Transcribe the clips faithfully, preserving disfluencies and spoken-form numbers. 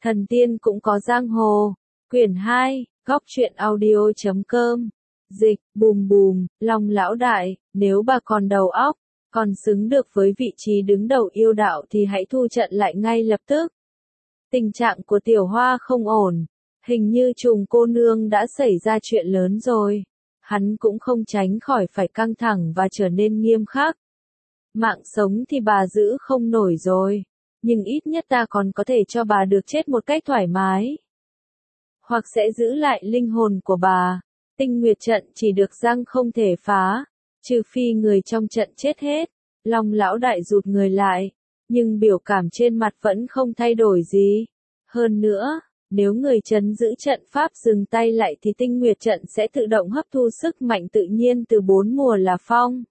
Thần tiên cũng có giang hồ. Quyển hai, góc truyện audio chấm com. Dịch, bùm bùm, Long lão đại, nếu bà còn đầu óc, còn xứng được với vị trí đứng đầu yêu đạo thì hãy thu trận lại ngay lập tức. Tình trạng của Tiểu Hoa không ổn, hình như Trùng cô nương đã xảy ra chuyện lớn rồi. Hắn cũng không tránh khỏi phải căng thẳng và trở nên nghiêm khắc. Mạng sống thì bà giữ không nổi rồi, nhưng ít nhất ta còn có thể cho bà được chết một cách thoải mái. Hoặc sẽ giữ lại linh hồn của bà. Tinh Nguyệt trận chỉ được răng không thể phá, trừ phi người trong trận chết hết. Long lão đại rụt người lại, nhưng biểu cảm trên mặt vẫn không thay đổi gì. Hơn nữa, nếu người trấn giữ trận pháp dừng tay lại thì Tinh Nguyệt trận sẽ tự động hấp thu sức mạnh tự nhiên từ bốn mùa là phong,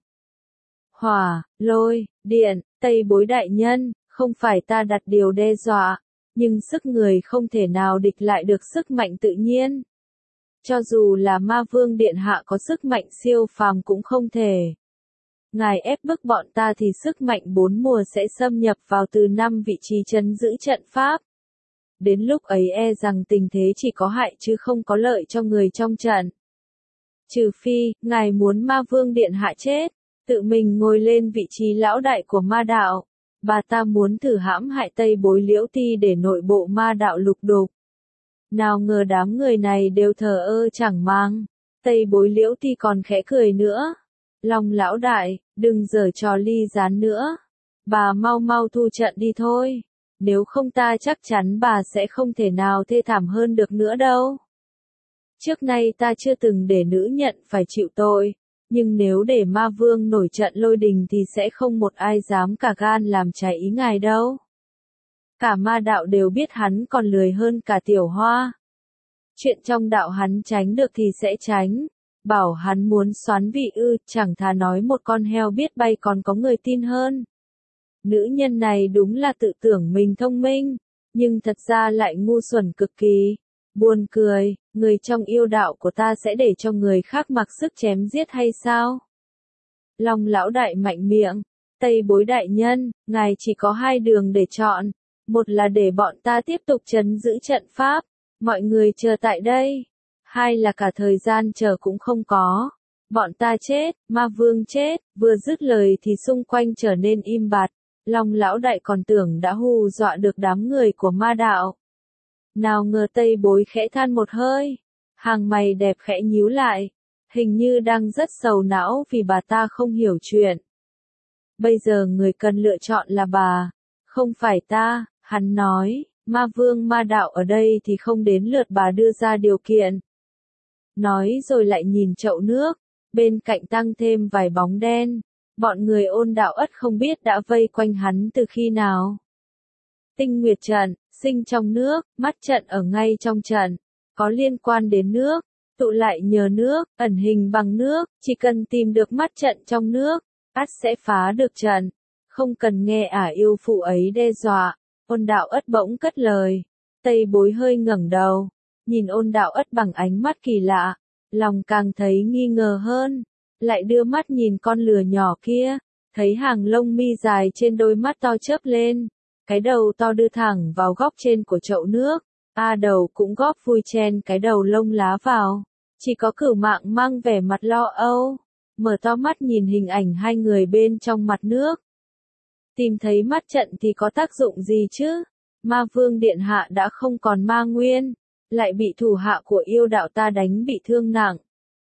hỏa, lôi, điện. Tây Bối đại nhân, không phải ta đặt điều đe dọa, nhưng sức người không thể nào địch lại được sức mạnh tự nhiên. Cho dù là Ma Vương điện hạ có sức mạnh siêu phàm cũng không thể. Ngài ép bức bọn ta thì sức mạnh bốn mùa sẽ xâm nhập vào từ năm vị trí trấn giữ trận pháp. Đến lúc ấy e rằng tình thế chỉ có hại chứ không có lợi cho người trong trận. Trừ phi, ngài muốn Ma Vương điện hạ chết, tự mình ngồi lên vị trí lão đại của ma đạo. Bà ta muốn thử hãm hại Tây Bối Liễu Ti để nội bộ ma đạo lục đục. Nào ngờ đám người này đều thờ ơ chẳng mang. Tây Bối Liễu Ti còn khẽ cười nữa. Long lão đại, đừng giở trò ly gián nữa. Bà mau mau thu trận đi thôi. Nếu không ta chắc chắn bà sẽ không thể nào thê thảm hơn được nữa đâu. Trước nay ta chưa từng để nữ nhận phải chịu tội. Nhưng nếu để Ma Vương nổi trận lôi đình thì sẽ không một ai dám cả gan làm trái ý ngài đâu. Cả ma đạo đều biết hắn còn lười hơn cả Tiểu Hoa. Chuyện trong đạo hắn tránh được thì sẽ tránh. Bảo hắn muốn xoán vị ư, chẳng thà nói một con heo biết bay còn có người tin hơn. Nữ nhân này đúng là tự tưởng mình thông minh, nhưng thật ra lại ngu xuẩn cực kỳ. Buồn cười, người trong yêu đạo của ta sẽ để cho người khác mặc sức chém giết hay sao? Long lão đại mạnh miệng, Tây Bối đại nhân, ngài chỉ có hai đường để chọn. Một là để bọn ta tiếp tục trấn giữ trận pháp, mọi người chờ tại đây. Hai là cả thời gian chờ cũng không có. Bọn ta chết, Ma Vương chết. Vừa dứt lời thì xung quanh trở nên im bặt. Long lão đại còn tưởng đã hù dọa được đám người của ma đạo. Nào ngờ Tây Bối khẽ than một hơi. Hàng mày đẹp khẽ nhíu lại. Hình như đang rất sầu não vì bà ta không hiểu chuyện. Bây giờ người cần lựa chọn là bà, không phải ta, hắn nói. Ma Vương ma đạo ở đây thì không đến lượt bà đưa ra điều kiện. Nói rồi lại nhìn chậu nước, bên cạnh tăng thêm vài bóng đen. Bọn người Ôn đạo ất không biết đã vây quanh hắn từ khi nào. Tinh Nguyệt trận, sinh trong nước, mắt trận ở ngay trong trận, có liên quan đến nước, tụ lại nhờ nước, ẩn hình bằng nước, chỉ cần tìm được mắt trận trong nước, ắt sẽ phá được trận. Không cần nghe ả yêu phụ ấy đe dọa. Ôn đạo ất bỗng cất lời. Tây Bối hơi ngẩng đầu, nhìn Ôn đạo ất bằng ánh mắt kỳ lạ, lòng càng thấy nghi ngờ hơn. Lại đưa mắt nhìn con lừa nhỏ kia, thấy hàng lông mi dài trên đôi mắt to chớp lên, cái đầu to đưa thẳng vào góc trên của chậu nước, a đầu cũng góp vui chen cái đầu lông lá vào, chỉ có Cửu Mạng mang vẻ mặt lo âu, mở to mắt nhìn hình ảnh hai người bên trong mặt nước. Tìm thấy mắt trận thì có tác dụng gì chứ? Ma Vương điện hạ đã không còn ma nguyên, lại bị thủ hạ của yêu đạo ta đánh bị thương nặng.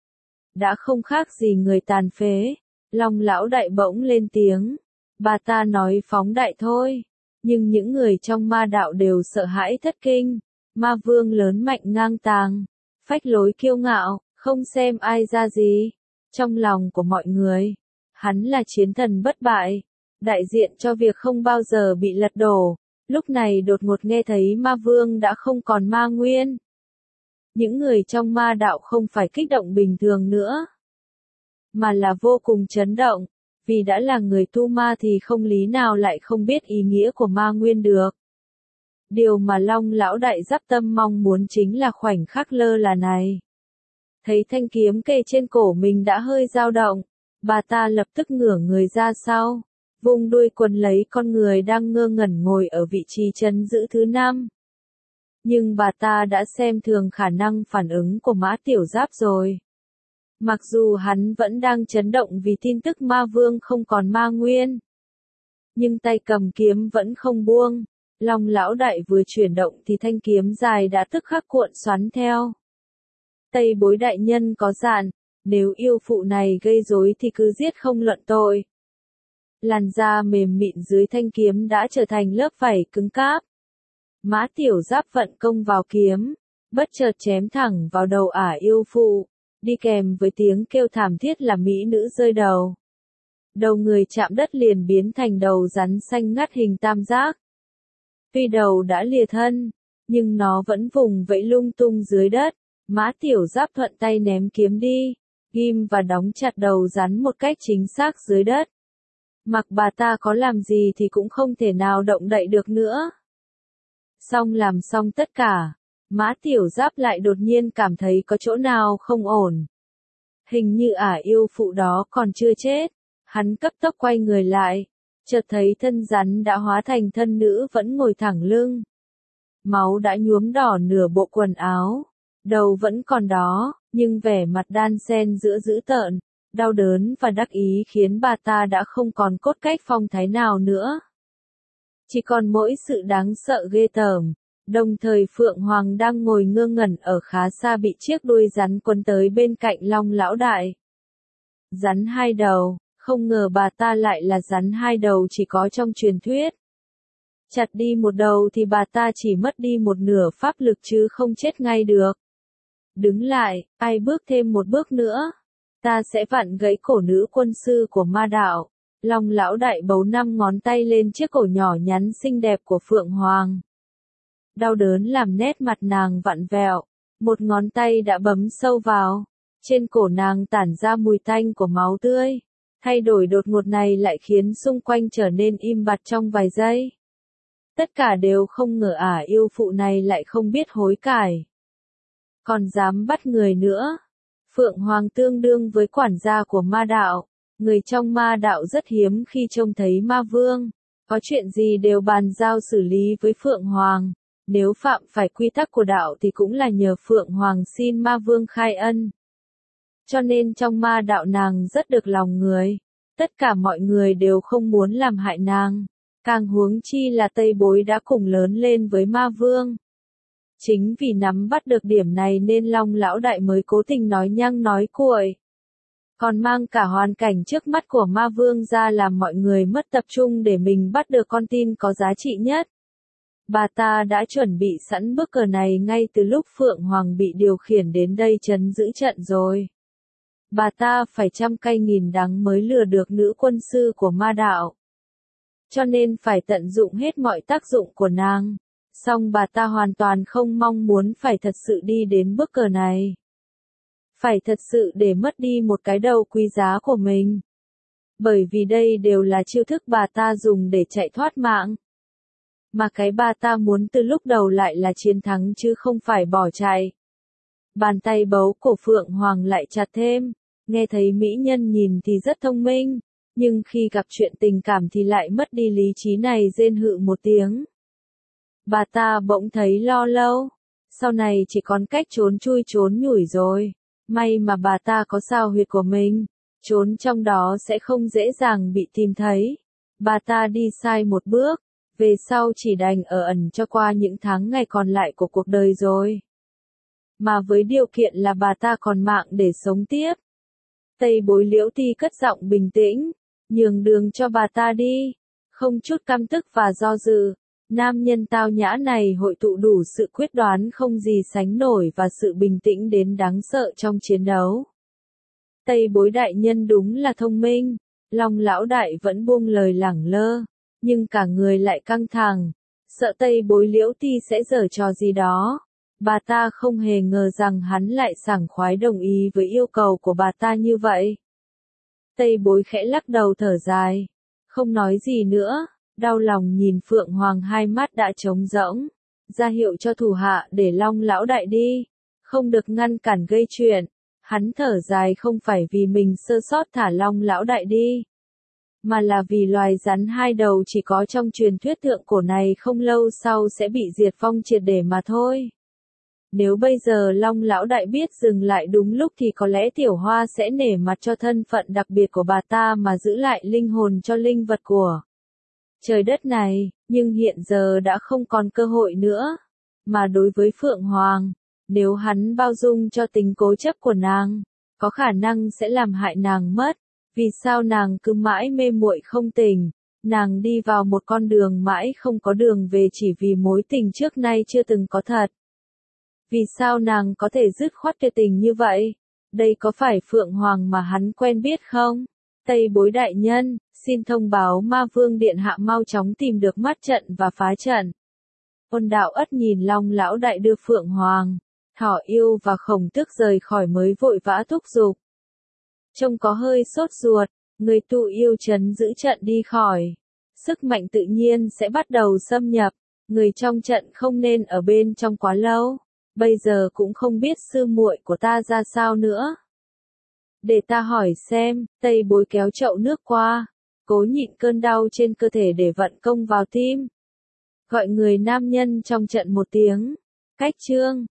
Đã không khác gì người tàn phế. Long lão đại bỗng lên tiếng. Bà ta nói phóng đại thôi. Nhưng những người trong ma đạo đều sợ hãi thất kinh. Ma Vương lớn mạnh ngang tàng, phách lối kiêu ngạo, không xem ai ra gì. Trong lòng của mọi người, hắn là chiến thần bất bại, đại diện cho việc không bao giờ bị lật đổ. Lúc này đột ngột nghe thấy Ma Vương đã không còn ma nguyên. Những người trong ma đạo không phải kích động bình thường nữa, mà là vô cùng chấn động, vì đã là người tu ma thì không lý nào lại không biết ý nghĩa của ma nguyên được. Điều mà Long lão đại Giáp Tâm mong muốn chính là khoảnh khắc lơ là này. Thấy thanh kiếm kề trên cổ mình đã hơi dao động, bà ta lập tức ngửa người ra sau, vùng đuôi quấn lấy con người đang ngơ ngẩn ngồi ở vị trí trấn giữ thứ năm. Nhưng bà ta đã xem thường khả năng phản ứng của Mã Tiểu Giáp rồi. Mặc dù hắn vẫn đang chấn động vì tin tức ma vương không còn ma nguyên. Nhưng tay cầm kiếm vẫn không buông. Long lão đại vừa chuyển động thì thanh kiếm dài đã tức khắc cuộn xoắn theo. Tây Bối đại nhân có dặn, nếu yêu phụ này gây rối thì cứ giết không luận tội. Làn da mềm mịn dưới thanh kiếm đã trở thành lớp vảy cứng cáp. Mã Tiểu Giáp vận công vào kiếm, bất chợt chém thẳng vào đầu ả yêu phụ, đi kèm với tiếng kêu thảm thiết là mỹ nữ rơi đầu. Đầu người chạm đất liền biến thành đầu rắn xanh ngắt hình tam giác. Tuy đầu đã lìa thân, nhưng nó vẫn vùng vẫy lung tung dưới đất. Mã Tiểu Giáp thuận tay ném kiếm đi, ghim và đóng chặt đầu rắn một cách chính xác dưới đất. Mặc bà ta có làm gì thì cũng không thể nào động đậy được nữa. Xong làm xong tất cả, Mã Tiểu Giáp lại đột nhiên cảm thấy có chỗ nào không ổn. Hình như ả yêu phụ đó còn chưa chết. Hắn cấp tốc quay người lại, chợt thấy thân rắn đã hóa thành thân nữ vẫn ngồi thẳng lưng. Máu đã nhuốm đỏ nửa bộ quần áo, đầu vẫn còn đó, nhưng vẻ mặt đan xen giữa dữ tợn, đau đớn và đắc ý khiến bà ta đã không còn cốt cách phong thái nào nữa. Chỉ còn mỗi sự đáng sợ ghê tởm. Đồng thời Phượng Hoàng đang ngồi ngơ ngẩn ở khá xa bị chiếc đuôi rắn quấn tới bên cạnh Long lão đại. Rắn hai đầu, không ngờ bà ta lại là rắn hai đầu chỉ có trong truyền thuyết. Chặt đi một đầu thì bà ta chỉ mất đi một nửa pháp lực chứ không chết ngay được. Đứng lại, ai bước thêm một bước nữa, ta sẽ vặn gãy cổ nữ quân sư của ma đạo. Long lão đại bấu năm ngón tay lên chiếc cổ nhỏ nhắn xinh đẹp của Phượng Hoàng. Đau đớn làm nét mặt nàng vặn vẹo, một ngón tay đã bấm sâu vào, trên cổ nàng tản ra mùi tanh của máu tươi. Thay đổi đột ngột này lại khiến xung quanh trở nên im bặt trong vài giây. Tất cả đều không ngờ ả yêu phụ này lại không biết hối cải. Còn dám bắt người nữa. Phượng Hoàng tương đương với quản gia của ma đạo. Người trong ma đạo rất hiếm khi trông thấy ma vương. Có chuyện gì đều bàn giao xử lý với Phượng Hoàng. Nếu phạm phải quy tắc của đạo thì cũng là nhờ Phượng Hoàng xin ma vương khai ân. Cho nên trong ma đạo nàng rất được lòng người. Tất cả mọi người đều không muốn làm hại nàng. Càng huống chi là Tây Bối đã cùng lớn lên với ma vương. Chính vì nắm bắt được điểm này nên Long lão đại mới cố tình nói nhăng nói cuội. Còn mang cả hoàn cảnh trước mắt của ma vương ra làm mọi người mất tập trung để mình bắt được con tin có giá trị nhất. Bà ta đã chuẩn bị sẵn bức cờ này ngay từ lúc Phượng Hoàng bị điều khiển đến đây trấn giữ trận rồi. Bà ta phải trăm cay nghìn đắng mới lừa được nữ quân sư của ma đạo. Cho nên phải tận dụng hết mọi tác dụng của nàng. Song bà ta hoàn toàn không mong muốn phải thật sự đi đến bước cờ này. Phải thật sự để mất đi một cái đầu quý giá của mình. Bởi vì đây đều là chiêu thức bà ta dùng để chạy thoát mạng. Mà cái bà ta muốn từ lúc đầu lại là chiến thắng chứ không phải bỏ chạy. Bàn tay bấu của Phượng Hoàng lại chặt thêm. Nghe thấy mỹ nhân nhìn thì rất thông minh. Nhưng khi gặp chuyện tình cảm thì lại mất đi lý trí này rên hự một tiếng. Bà ta bỗng thấy lo lâu. Sau này chỉ còn cách trốn chui trốn nhủi rồi. May mà bà ta có sao huyệt của mình. Trốn trong đó sẽ không dễ dàng bị tìm thấy. Bà ta đi sai một bước. Về sau chỉ đành ở ẩn cho qua những tháng ngày còn lại của cuộc đời rồi. Mà với điều kiện là bà ta còn mạng để sống tiếp. Tây Bối Liễu Ti cất giọng bình tĩnh, nhường đường cho bà ta đi, không chút căm tức và do dự. Nam nhân tao nhã này hội tụ đủ sự quyết đoán không gì sánh nổi và sự bình tĩnh đến đáng sợ trong chiến đấu. Tây Bối đại nhân đúng là thông minh, Long lão đại vẫn buông lời lẳng lơ, nhưng cả người lại căng thẳng, sợ Tây Bối Liễu Ti sẽ giở trò gì đó. Bà ta không hề ngờ rằng hắn lại sảng khoái đồng ý với yêu cầu của bà ta như vậy. Tây Bối khẽ lắc đầu thở dài, không nói gì nữa, đau lòng nhìn Phượng Hoàng hai mắt đã trống rỗng, ra hiệu cho thủ hạ để Long lão đại đi, không được ngăn cản gây chuyện. Hắn thở dài không phải vì mình sơ sót thả Long lão đại đi, mà là vì loài rắn hai đầu chỉ có trong truyền thuyết thượng cổ này không lâu sau sẽ bị diệt vong triệt để mà thôi. Nếu bây giờ Long lão đại biết dừng lại đúng lúc thì có lẽ Tiểu Hoa sẽ nể mặt cho thân phận đặc biệt của bà ta mà giữ lại linh hồn cho linh vật của trời đất này, nhưng hiện giờ đã không còn cơ hội nữa. Mà đối với Phượng Hoàng, nếu hắn bao dung cho tính cố chấp của nàng, có khả năng sẽ làm hại nàng mất. Vì sao nàng cứ mãi mê muội không tỉnh, nàng đi vào một con đường mãi không có đường về chỉ vì mối tình trước nay chưa từng có thật. Vì sao nàng có thể dứt khoát tuyệt tình như vậy? Đây có phải Phượng Hoàng mà hắn quen biết không? Tây Bối đại nhân, xin thông báo Ma Vương điện hạ mau chóng tìm được mắt trận và phá trận. Ôn Đạo Ất nhìn Long lão đại đưa Phượng Hoàng, Thỏ Yêu và Khổng Tước rời khỏi mới vội vã thúc giục. Trông có hơi sốt ruột, người tu yêu trấn giữ trận đi khỏi. Sức mạnh tự nhiên sẽ bắt đầu xâm nhập, người trong trận không nên ở bên trong quá lâu. Bây giờ cũng không biết sư muội của ta ra sao nữa. Để ta hỏi xem, Tây Bối kéo chậu nước qua, cố nhịn cơn đau trên cơ thể để vận công vào tim. Gọi người nam nhân trong trận một tiếng. Cách chương